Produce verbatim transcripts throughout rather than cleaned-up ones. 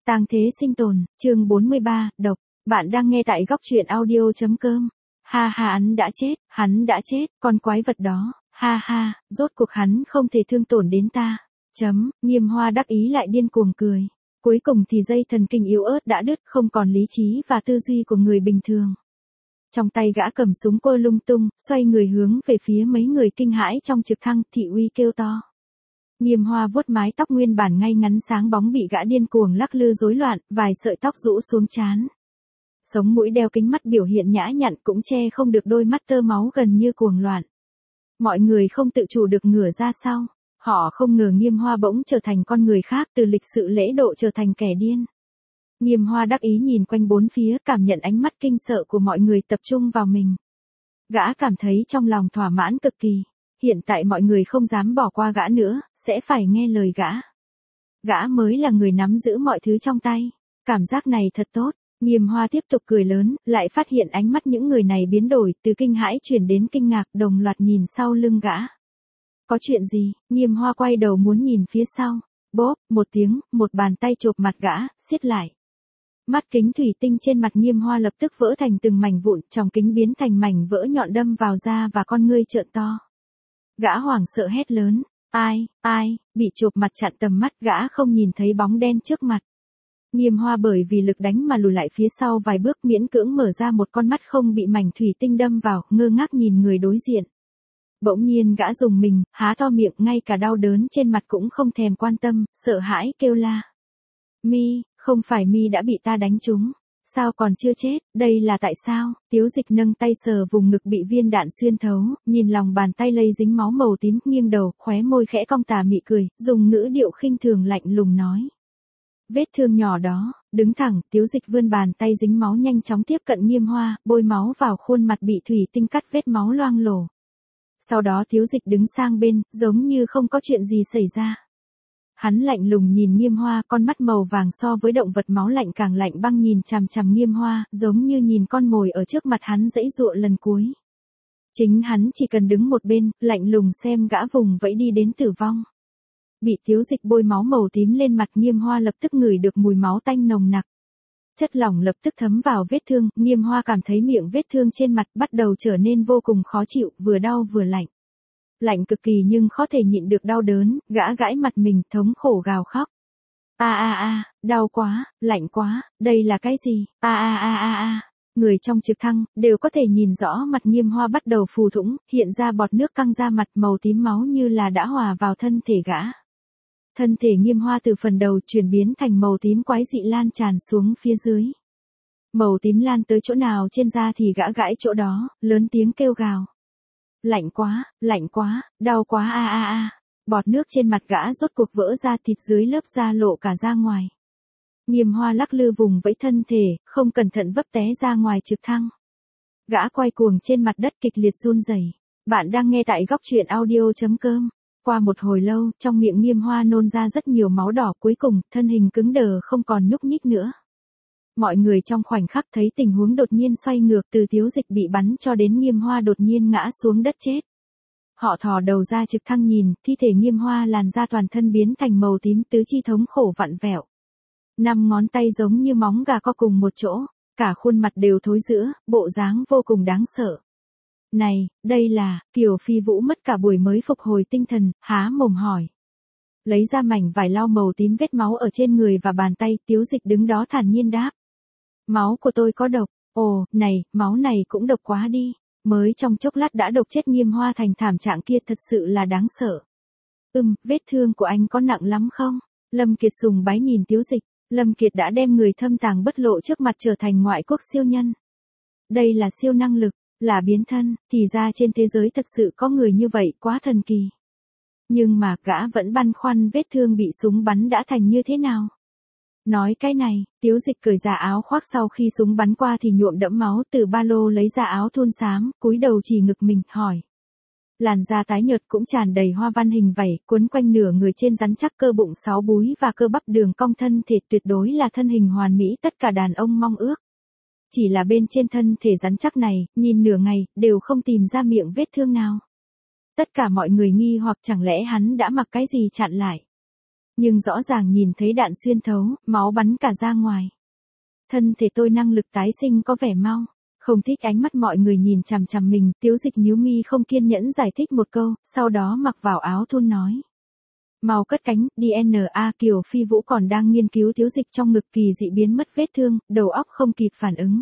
Tang thế sinh tồn, chương bốn mươi ba, độc. Bạn đang nghe tại góc truyện audio.com. Ha ha, hắn đã chết, hắn đã chết, con quái vật đó, ha ha, rốt cuộc hắn không thể thương tổn đến ta. Chấm, Nghiêm Hoa đắc ý lại điên cuồng cười. Cuối cùng thì dây thần kinh yếu ớt đã đứt, không còn lý trí và tư duy của người bình thường. Trong tay gã cầm súng quơ lung tung, xoay người hướng về phía mấy người kinh hãi trong trực thăng, thị uy kêu to. Nghiêm Hoa vuốt mái tóc nguyên bản ngay ngắn sáng bóng bị gã điên cuồng lắc lư rối loạn, vài sợi tóc rũ xuống trán. Sống mũi đeo kính mắt biểu hiện nhã nhặn cũng che không được đôi mắt tơ máu gần như cuồng loạn. Mọi người không tự chủ được ngửa ra sau. Họ không ngờ Nghiêm Hoa bỗng trở thành con người khác, từ lịch sự lễ độ trở thành kẻ điên. Nghiêm Hoa đắc ý nhìn quanh bốn phía, cảm nhận ánh mắt kinh sợ của mọi người tập trung vào mình. Gã cảm thấy trong lòng thỏa mãn cực kỳ. Hiện tại mọi người không dám bỏ qua gã nữa, sẽ phải nghe lời gã. Gã mới là người nắm giữ mọi thứ trong tay. Cảm giác này thật tốt. Nghiêm Hoa tiếp tục cười lớn, lại phát hiện ánh mắt những người này biến đổi, từ kinh hãi chuyển đến kinh ngạc, đồng loạt nhìn sau lưng gã. Có chuyện gì? Nghiêm Hoa quay đầu muốn nhìn phía sau. Bốp, một tiếng, một bàn tay chộp mặt gã, siết lại. Mắt kính thủy tinh trên mặt Nghiêm Hoa lập tức vỡ thành từng mảnh vụn, tròng kính biến thành mảnh vỡ nhọn đâm vào da và con ngươi trợn to. Gã hoảng sợ hét lớn, ai, ai, bị chộp mặt chặn tầm mắt, gã không nhìn thấy bóng đen trước mặt. Nghiêm Hoa bởi vì lực đánh mà lùi lại phía sau vài bước, miễn cưỡng mở ra một con mắt không bị mảnh thủy tinh đâm vào, ngơ ngác nhìn người đối diện. Bỗng nhiên gã rùng mình, há to miệng, ngay cả đau đớn trên mặt cũng không thèm quan tâm, sợ hãi kêu la. Mi, không phải Mi đã bị ta đánh trúng. Sao còn chưa chết, đây là tại sao? Tiếu Dịch nâng tay sờ vùng ngực bị viên đạn xuyên thấu, nhìn lòng bàn tay lây dính máu màu tím, nghiêng đầu, khóe môi khẽ cong tà mị cười, dùng ngữ điệu khinh thường lạnh lùng nói. Vết thương nhỏ đó, đứng thẳng, Tiếu Dịch vươn bàn tay dính máu nhanh chóng tiếp cận Nghiêm Hoa, bôi máu vào khuôn mặt bị thủy tinh cắt vết máu loang lổ. Sau đó Tiếu Dịch đứng sang bên, giống như không có chuyện gì xảy ra. Hắn lạnh lùng nhìn Nghiêm Hoa, con mắt màu vàng so với động vật máu lạnh càng lạnh băng nhìn chằm chằm Nghiêm Hoa, giống như nhìn con mồi ở trước mặt hắn giãy giụa lần cuối. Chính hắn chỉ cần đứng một bên, lạnh lùng xem gã vùng vẫy đi đến tử vong. Bị Tiếu Dịch bôi máu màu tím lên mặt, Nghiêm Hoa lập tức ngửi được mùi máu tanh nồng nặc. Chất lỏng lập tức thấm vào vết thương, Nghiêm Hoa cảm thấy miệng vết thương trên mặt bắt đầu trở nên vô cùng khó chịu, vừa đau vừa lạnh. Lạnh cực kỳ nhưng khó thể nhịn được đau đớn, gã gãi mặt mình, thống khổ gào khóc. A a a, đau quá, lạnh quá, đây là cái gì? A a a a a. Người trong trực thăng đều có thể nhìn rõ mặt Nghiêm Hoa bắt đầu phù thủng, hiện ra bọt nước căng ra mặt, màu tím máu như là đã hòa vào thân thể gã. Thân thể Nghiêm Hoa từ phần đầu chuyển biến thành màu tím quái dị lan tràn xuống phía dưới. Màu tím lan tới chỗ nào trên da thì gã gãi chỗ đó, lớn tiếng kêu gào. Lạnh quá, lạnh quá, đau quá a a a. Bọt nước trên mặt gã rốt cuộc vỡ ra, thịt dưới lớp da lộ cả ra ngoài. Nghiêm Hoa lắc lư vùng vẫy thân thể, không cẩn thận vấp té ra ngoài trực thăng. Gã quay cuồng trên mặt đất kịch liệt run rẩy. Bạn đang nghe tại góc truyện audio.com. Qua một hồi lâu, trong miệng Nghiêm Hoa nôn ra rất nhiều máu đỏ, cuối cùng, thân hình cứng đờ không còn nhúc nhích nữa. Mọi người trong khoảnh khắc thấy tình huống đột nhiên xoay ngược, từ Tiếu Dịch bị bắn cho đến Nghiêm Hoa đột nhiên ngã xuống đất chết. Họ thò đầu ra trực thăng nhìn, thi thể Nghiêm Hoa làn da toàn thân biến thành màu tím, tứ chi thống khổ vặn vẹo. Năm ngón tay giống như móng gà co cùng một chỗ, cả khuôn mặt đều thối rữa, bộ dáng vô cùng đáng sợ. Này, đây là, Kiều Phi Vũ mất cả buổi mới phục hồi tinh thần, há mồm hỏi. Lấy ra mảnh vải lau màu tím vết máu ở trên người và bàn tay, Tiếu Dịch đứng đó thản nhiên đáp. Máu của tôi có độc, ồ, này, máu này cũng độc quá đi, mới trong chốc lát đã độc chết Nghiêm Hoa thành thảm trạng kia, thật sự là đáng sợ. Ừm, vết thương của anh có nặng lắm không? Lâm Kiệt sùng bái nhìn Tiếu Dịch, Lâm Kiệt đã đem người thâm tàng bất lộ trước mặt trở thành ngoại quốc siêu nhân. Đây là siêu năng lực, là biến thân, thì ra trên thế giới thật sự có người như vậy, quá thần kỳ. Nhưng mà gã vẫn băn khoăn vết thương bị súng bắn đã thành như thế nào. Nói cái này, Tiếu Dịch cởi ra áo khoác sau khi súng bắn qua thì nhuộm đẫm máu, từ ba lô lấy ra áo thun xám, cúi đầu chỉ ngực mình, hỏi. Làn da tái nhợt cũng tràn đầy hoa văn hình vảy, quấn quanh nửa người trên rắn chắc, cơ bụng sáu búi và cơ bắp đường cong, thân thể tuyệt đối là thân hình hoàn mỹ tất cả đàn ông mong ước. Chỉ là bên trên thân thể rắn chắc này, nhìn nửa ngày, đều không tìm ra miệng vết thương nào. Tất cả mọi người nghi hoặc chẳng lẽ hắn đã mặc cái gì chặn lại. Nhưng rõ ràng nhìn thấy đạn xuyên thấu, máu bắn cả ra ngoài. Thân thể tôi năng lực tái sinh có vẻ mau. Không thích ánh mắt mọi người nhìn chằm chằm mình, Tiếu Dịch nhíu mi không kiên nhẫn giải thích một câu, sau đó mặc vào áo thun nói. Mau cất cánh, đê en a. Kiều Phi Vũ còn đang nghiên cứu Tiếu Dịch trong ngực kỳ dị biến mất vết thương, đầu óc không kịp phản ứng.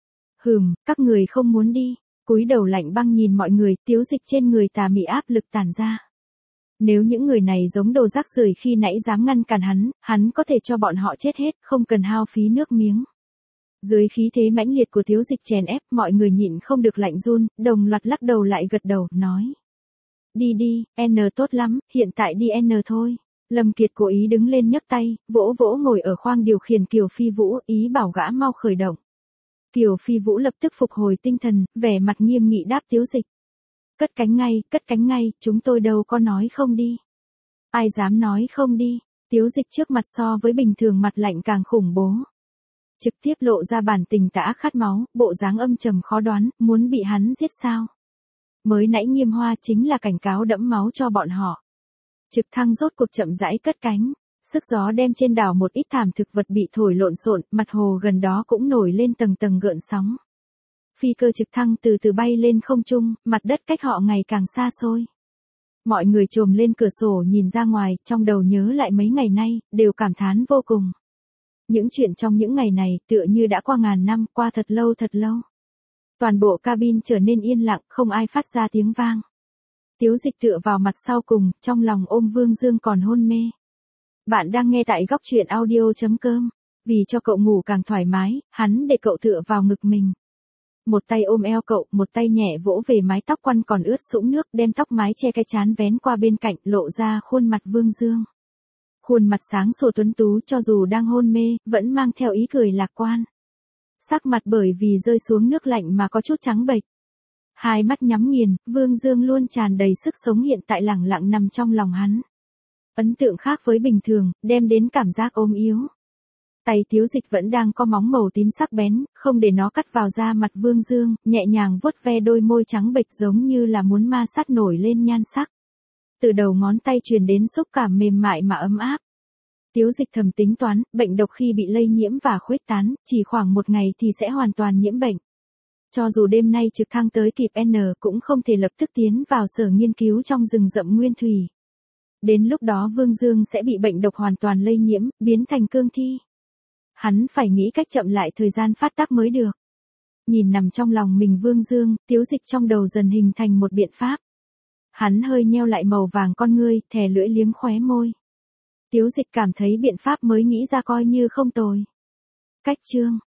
Hừm, các người không muốn đi. Cúi đầu lạnh băng nhìn mọi người, Tiếu Dịch trên người tà mị áp lực tản ra. Nếu những người này giống đồ rác rưởi khi nãy dám ngăn cản hắn, hắn có thể cho bọn họ chết hết, không cần hao phí nước miếng. Dưới khí thế mãnh liệt của Tiếu Dịch chèn ép, mọi người nhịn không được lạnh run, đồng loạt lắc đầu lại gật đầu, nói. Đi đi, N tốt lắm, hiện tại đi N thôi. Lâm Kiệt cố ý đứng lên nhấc tay, vỗ vỗ ngồi ở khoang điều khiển Kiều Phi Vũ, ý bảo gã mau khởi động. Kiều Phi Vũ lập tức phục hồi tinh thần, vẻ mặt nghiêm nghị đáp Tiếu Dịch. Cất cánh ngay, cất cánh ngay, chúng tôi đâu có nói không đi. Ai dám nói không đi, Tiếu Dịch trước mặt so với bình thường mặt lạnh càng khủng bố. Trực tiếp lộ ra bản tình tã khát máu, bộ dáng âm trầm khó đoán, muốn bị hắn giết sao. Mới nãy Nghiêm Hoa chính là cảnh cáo đẫm máu cho bọn họ. Trực thăng rốt cuộc chậm rãi cất cánh, sức gió đem trên đảo một ít thảm thực vật bị thổi lộn xộn, mặt hồ gần đó cũng nổi lên tầng tầng gợn sóng. Phi cơ trực thăng từ từ bay lên không trung, mặt đất cách họ ngày càng xa xôi. Mọi người chồm lên cửa sổ nhìn ra ngoài, trong đầu nhớ lại mấy ngày nay, đều cảm thán vô cùng. Những chuyện trong những ngày này tựa như đã qua ngàn năm, qua thật lâu thật lâu. Toàn bộ cabin trở nên yên lặng, không ai phát ra tiếng vang. Tiếu Dịch tựa vào mặt sau cùng, trong lòng ôm Vương Dương còn hôn mê. Bạn đang nghe tại góc truyện audio chấm com. Vì cho cậu ngủ càng thoải mái, hắn để cậu tựa vào ngực mình. Một tay ôm eo cậu, một tay nhẹ vỗ về mái tóc quăn còn ướt sũng nước, đem tóc mái che cái trán vén qua bên cạnh, lộ ra khuôn mặt Vương Dương. Khuôn mặt sáng sủa tuấn tú cho dù đang hôn mê, vẫn mang theo ý cười lạc quan. Sắc mặt bởi vì rơi xuống nước lạnh mà có chút trắng bệch. Hai mắt nhắm nghiền, Vương Dương luôn tràn đầy sức sống hiện tại lẳng lặng nằm trong lòng hắn. Ấn tượng khác với bình thường, đem đến cảm giác ôm yếu. Tay Tiếu Dịch vẫn đang có móng màu tím sắc bén, không để nó cắt vào da mặt Vương Dương, nhẹ nhàng vuốt ve đôi môi trắng bệch giống như là muốn ma sát nổi lên nhan sắc. Từ đầu ngón tay truyền đến xúc cảm mềm mại mà ấm áp. Tiếu Dịch thầm tính toán, bệnh độc khi bị lây nhiễm và khuếch tán, chỉ khoảng một ngày thì sẽ hoàn toàn nhiễm bệnh. Cho dù đêm nay trực thăng tới kịp N cũng không thể lập tức tiến vào sở nghiên cứu trong rừng rậm nguyên thủy. Đến lúc đó Vương Dương sẽ bị bệnh độc hoàn toàn lây nhiễm, biến thành cương thi. Hắn phải nghĩ cách chậm lại thời gian phát tác mới được. Nhìn nằm trong lòng mình Vương Dương, Tiếu Dịch trong đầu dần hình thành một biện pháp. Hắn hơi nheo lại màu vàng con ngươi, thè lưỡi liếm khóe môi. Tiếu Dịch cảm thấy biện pháp mới nghĩ ra coi như không tồi. Cách chương